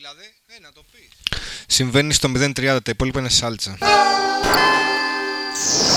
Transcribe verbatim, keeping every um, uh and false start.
Δηλαδή, ε, να το πεις. Συμβαίνει στο μηδέν τριάντα, τα υπόλοιπα είναι σάλτσα.